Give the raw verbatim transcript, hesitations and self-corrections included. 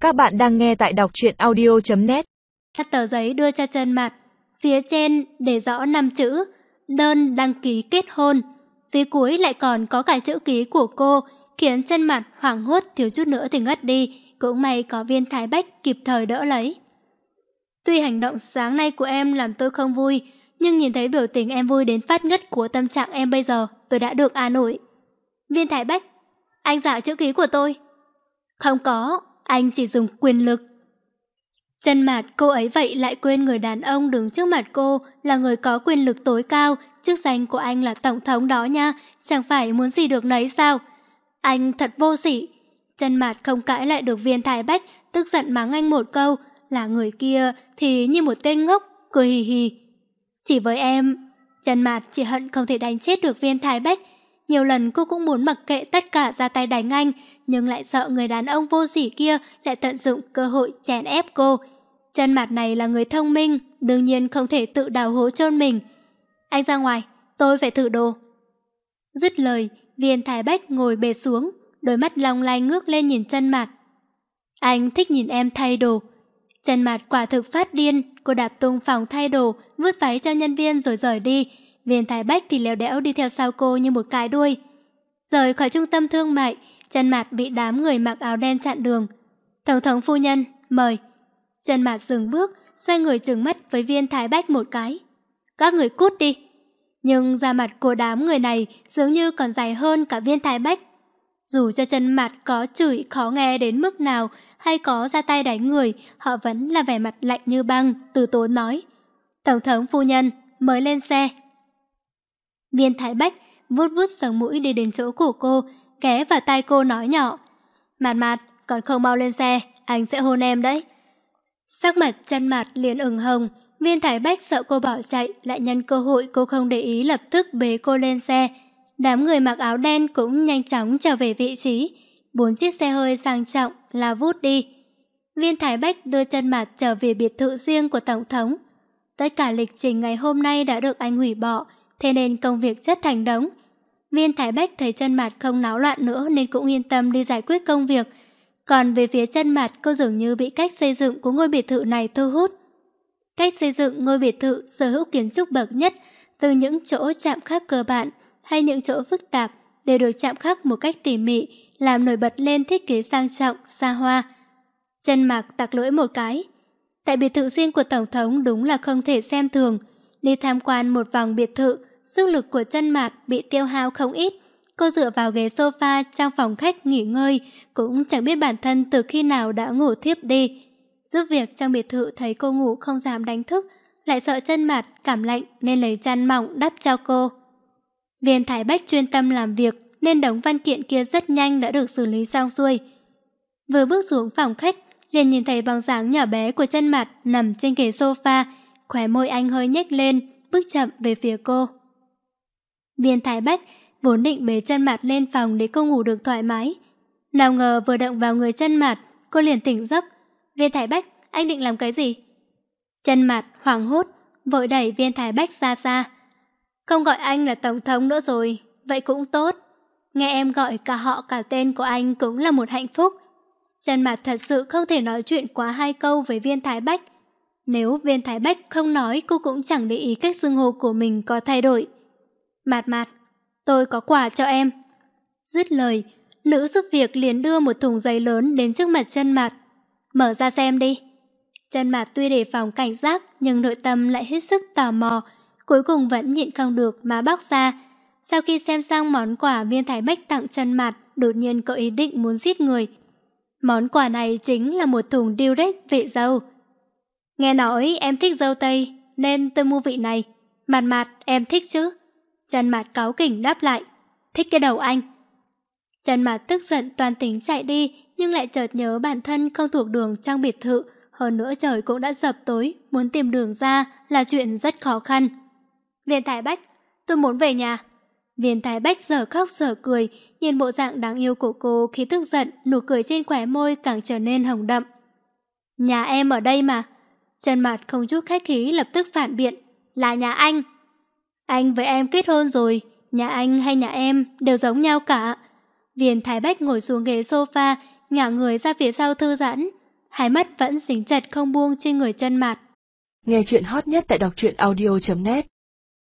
Các bạn đang nghe tại đọc truyện audio chấm net. Cắt tờ giấy đưa cho Chân Mạt. Phía trên để rõ năm chữ đơn đăng ký kết hôn. Phía cuối lại còn có cả chữ ký của cô, khiến Chân Mạt hoảng hốt thiếu chút nữa thì ngất đi. Cũng may có Viên Thái Bách kịp thời đỡ lấy. Tuy hành động sáng nay của em làm tôi không vui, nhưng nhìn thấy biểu tình em vui đến phát ngất của tâm trạng em bây giờ, tôi đã được an ủi. Viên Thái Bách, anh giả chữ ký của tôi. Không có, anh chỉ dùng quyền lực. Chân Mạt cô ấy vậy lại quên người đàn ông đứng trước mặt cô là người có quyền lực tối cao, chức danh của anh là tổng thống đó nha, chẳng phải muốn gì được nấy sao? Anh thật vô sỉ. Chân Mạt không cãi lại được Viên Thái Bách, tức giận mắng anh một câu, là người kia thì như một tên ngốc, cười hì hì. Chỉ với em, Chân Mạt chỉ hận không thể đánh chết được Viên Thái Bách. Nhiều lần cô cũng muốn mặc kệ tất cả ra tay đánh anh, nhưng lại sợ người đàn ông vô sỉ kia lại tận dụng cơ hội chèn ép cô. Chân Mạt này là người thông minh, đương nhiên không thể tự đào hố chôn mình. Anh ra ngoài, tôi phải thử đồ. Dứt lời, Viên Thái Bách ngồi bệt xuống, đôi mắt long lanh ngước lên nhìn Chân Mạt. Anh thích nhìn em thay đồ. Chân Mạt quả thực phát điên, cô đạp tung phòng thay đồ, vứt váy cho nhân viên rồi rời đi. Viên Thái Bách thì lèo đẽo đi theo sau cô như một cái đuôi. Rời khỏi trung tâm thương mại, Chân Mạt bị đám người mặc áo đen chặn đường. Tổng thống phu nhân, mời. Chân Mạt dừng bước, xoay người trừng mắt với Viên Thái Bách một cái. Các người cút đi. Nhưng da mặt của đám người này dường như còn dài hơn cả Viên Thái Bách. Dù cho Chân Mạt có chửi khó nghe đến mức nào hay có ra tay đánh người, họ vẫn là vẻ mặt lạnh như băng, từ tốn nói. Tổng thống phu nhân, mới lên xe. Viên Thái Bách vuốt vuốt sống mũi đi đến chỗ của cô, ghé vào tai cô nói nhỏ. Mạt Mạt, còn không mau lên xe, anh sẽ hôn em đấy. Sắc mặt Chân Mạt liền ửng hồng. Viên Thái Bách sợ cô bỏ chạy, lại nhân cơ hội cô không để ý lập tức bế cô lên xe. Đám người mặc áo đen cũng nhanh chóng trở về vị trí. Bốn chiếc xe hơi sang trọng là vút đi. Viên Thái Bách đưa Chân Mạt trở về biệt thự riêng của tổng thống. Tất cả lịch trình ngày hôm nay đã được anh hủy bỏ, thế nên công việc chất thành đống. Viên Thái Bách thấy Chân Mạt không náo loạn nữa nên cũng yên tâm đi giải quyết công việc. Còn về phía Chân Mạt, cô dường như bị cách xây dựng của ngôi biệt thự này thu hút. Cách xây dựng ngôi biệt thự sở hữu kiến trúc bậc nhất, từ những chỗ chạm khắc cơ bản hay những chỗ phức tạp đều được chạm khắc một cách tỉ mỉ, làm nổi bật lên thiết kế sang trọng, xa hoa. Chân Mạt tặc lưỡi một cái. Tại biệt thự riêng của tổng thống đúng là không thể xem thường. Đi tham quan một vòng biệt thự, sức lực của Chân Mạt bị tiêu hao không ít. Cô dựa vào ghế sofa trong phòng khách nghỉ ngơi, cũng chẳng biết bản thân từ khi nào đã ngủ thiếp đi. Giúp việc trong biệt thự thấy cô ngủ không dám đánh thức, lại sợ Chân Mạt cảm lạnh nên lấy chăn mỏng đắp cho cô. Viên Thái Bách chuyên tâm làm việc nên đống văn kiện kia rất nhanh đã được xử lý xong xuôi. Vừa bước xuống phòng khách, liền nhìn thấy bóng dáng nhỏ bé của Chân Mạt nằm trên ghế sofa, khóe môi anh hơi nhếch lên, bước chậm về phía cô. Viên Thái Bách vốn định bế Chân Mạt lên phòng để cô ngủ được thoải mái. Nào ngờ vừa động vào người Chân Mạt, cô liền tỉnh giấc. Viên Thái Bách, anh định làm cái gì? Chân Mạt hoảng hốt, vội đẩy Viên Thái Bách xa xa. Không gọi anh là tổng thống nữa rồi, vậy cũng tốt. Nghe em gọi cả họ cả tên của anh cũng là một hạnh phúc. Chân Mạt thật sự không thể nói chuyện quá hai câu với Viên Thái Bách. Nếu Viên Thái Bách không nói, cô cũng chẳng để ý cách xưng hô của mình có thay đổi. Mạt Mạt, tôi có quà cho em. Dứt lời, nữ giúp việc liền đưa một thùng giấy lớn đến trước mặt Chân Mạt. Mở ra xem đi. Chân Mạt tuy đề phòng cảnh giác nhưng nội tâm lại hết sức tò mò, cuối cùng vẫn nhịn không được mà bóc ra. Sau khi xem xong món quà Viên Thái Bách tặng Chân Mạt, đột nhiên có ý định muốn giết người. Món quà này chính là một thùng Durex vị dâu. Nghe nói em thích dâu tây nên tôi mua vị này. Mạt Mạt, em thích chứ? Chân Mạt cáu kỉnh đáp lại. Thích cái đầu anh. Chân Mạt tức giận toàn tính chạy đi, nhưng lại chợt nhớ bản thân không thuộc đường trong biệt thự, hơn nữa trời cũng đã dập tối, muốn tìm đường ra là chuyện rất khó khăn. Viên Thái Bách, tôi muốn về nhà. Viên Thái Bách giờ khóc giờ cười, nhìn bộ dạng đáng yêu của cô khi tức giận, nụ cười trên khóe môi càng trở nên hồng đậm. Nhà em ở đây mà. Chân Mạt không chút khách khí lập tức phản biện, là nhà anh. Anh với em kết hôn rồi, nhà anh hay nhà em đều giống nhau cả. Viên Thái Bách ngồi xuống ghế sofa, ngả người ra phía sau thư giãn. hai mắt vẫn dính chặt không buông trên người chân mặt. Nghe chuyện hot nhất tại đọc truyện audio chấm net.